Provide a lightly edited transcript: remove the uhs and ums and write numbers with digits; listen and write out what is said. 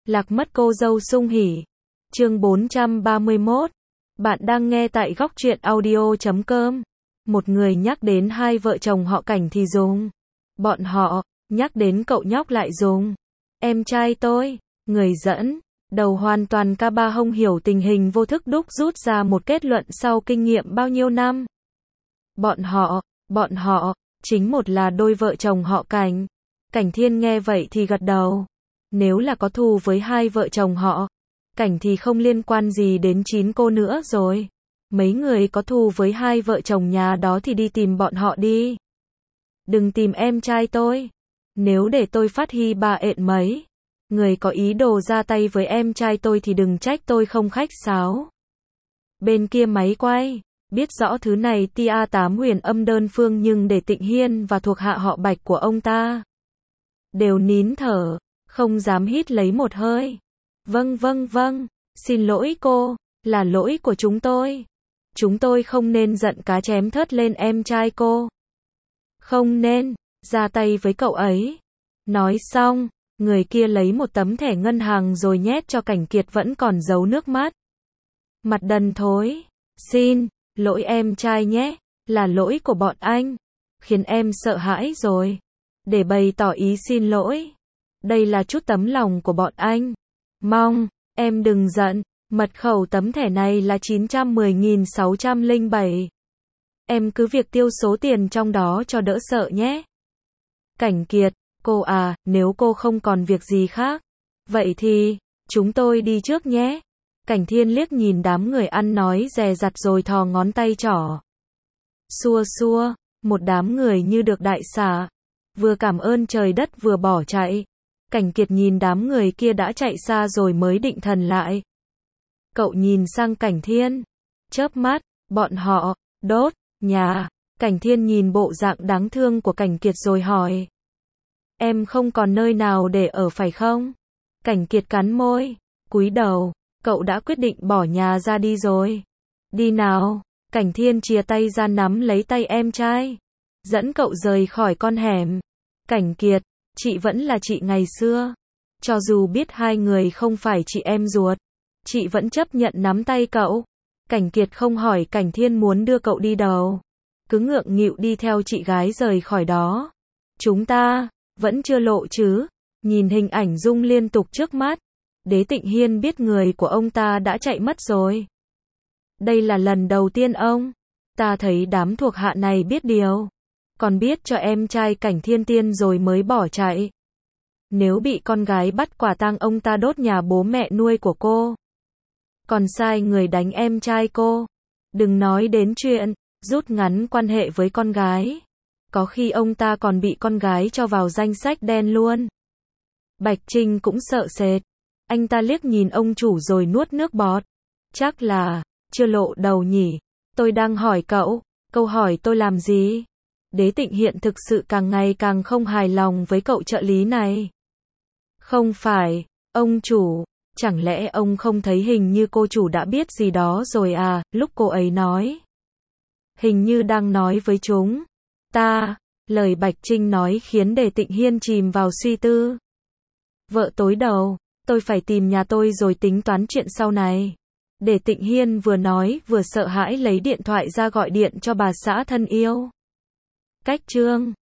Lạc mất cô dâu sung hỉ. Chương 431. Bạn đang nghe tại góc truyện audio.com. Một người nhắc đến hai vợ chồng họ Cảnh thì dùng. Bọn họ, nhắc đến cậu nhóc lại dùng. Em trai tôi, người dẫn. Đầu hoàn toàn ca ba hông hiểu tình hình vô thức đúc rút ra một kết luận sau kinh nghiệm bao nhiêu năm. Bọn họ, chính một là đôi vợ chồng họ Cảnh. Cảnh Thiên nghe vậy thì gật đầu. Nếu là có thù với hai vợ chồng họ Cảnh thì không liên quan gì đến 9 cô nữa rồi. Mấy người có thù với hai vợ chồng nhà đó thì đi tìm bọn họ đi. Đừng tìm em trai tôi. Nếu để tôi phát hy bà ện mấy người có ý đồ ra tay với em trai tôi thì đừng trách tôi không khách sáo. Bên kia máy quay, biết rõ thứ này tia 8 huyền âm đơn phương nhưng để Tịnh Hiên và thuộc hạ họ Bạch của ông ta đều nín thở, không dám hít lấy một hơi. Vâng, xin lỗi cô, là lỗi của chúng tôi. Chúng tôi không nên giận cá chém thớt lên em trai cô. Không nên ra tay với cậu ấy. Nói xong, người kia lấy một tấm thẻ ngân hàng rồi nhét cho Cảnh Kiệt vẫn còn giấu nước mắt. Mặt đần thối. Xin lỗi em trai nhé, là lỗi của bọn anh. Khiến em sợ hãi rồi. Để bày tỏ ý xin lỗi. Đây là chút tấm lòng của bọn anh. Mong em đừng giận. Mật khẩu tấm thẻ này là 910.607. Em cứ việc tiêu số tiền trong đó cho đỡ sợ nhé. Cảnh Kiệt, cô à, nếu cô không còn việc gì khác, vậy thì chúng tôi đi trước nhé. Cảnh Thiên liếc nhìn đám người ăn nói dè dặt rồi thò ngón tay trỏ. Xua, một đám người như được đại xá, vừa cảm ơn trời đất vừa bỏ chạy. Cảnh Kiệt nhìn đám người kia đã chạy xa rồi mới định thần lại. Cậu nhìn sang Cảnh Thiên, chớp mắt, bọn họ đốt nhà. Cảnh Thiên nhìn bộ dạng đáng thương của Cảnh Kiệt rồi hỏi. Em không còn nơi nào để ở phải không? Cảnh Kiệt cắn môi, cúi đầu. Cậu đã quyết định bỏ nhà ra đi rồi. Đi nào. Cảnh Thiên chìa tay ra nắm lấy tay em trai, dẫn cậu rời khỏi con hẻm. Cảnh Kiệt, chị vẫn là chị ngày xưa. Cho dù biết hai người không phải chị em ruột, chị vẫn chấp nhận nắm tay cậu. Cảnh Kiệt không hỏi Cảnh Thiên muốn đưa cậu đi đâu, cứ ngượng nghịu đi theo chị gái rời khỏi đó. Chúng ta vẫn chưa lộ chứ? Nhìn hình ảnh rung liên tục trước mắt, Đế Tịnh Hiên biết người của ông ta đã chạy mất rồi. Đây là lần đầu tiên ông ta thấy đám thuộc hạ này biết điều, còn biết cho em trai Cảnh Thiên Tiên rồi mới bỏ chạy. Nếu bị con gái bắt quả tang ông ta đốt nhà bố mẹ nuôi của cô, còn sai người đánh em trai cô. Đừng nói đến chuyện rút ngắn quan hệ với con gái, có khi ông ta còn bị con gái cho vào danh sách đen luôn. Bạch Trinh cũng sợ sệt. Anh ta liếc nhìn ông chủ rồi nuốt nước bọt. Chắc là chưa lộ đầu nhỉ. Tôi đang hỏi cậu, câu hỏi tôi làm gì? Đế Tịnh hiện thực sự càng ngày càng không hài lòng với cậu trợ lý này. Không phải, ông chủ, chẳng lẽ ông không thấy hình như cô chủ đã biết gì đó rồi à? Lúc cô ấy nói, hình như đang nói với chúng ta. Lời Bạch Trinh nói khiến Đế Tịnh Hiên chìm vào suy tư. Vợ tối đầu, tôi phải tìm nhà tôi rồi tính toán chuyện sau này. Đế Tịnh Hiên vừa nói vừa sợ hãi lấy điện thoại ra gọi điện cho bà xã thân yêu. Cách chương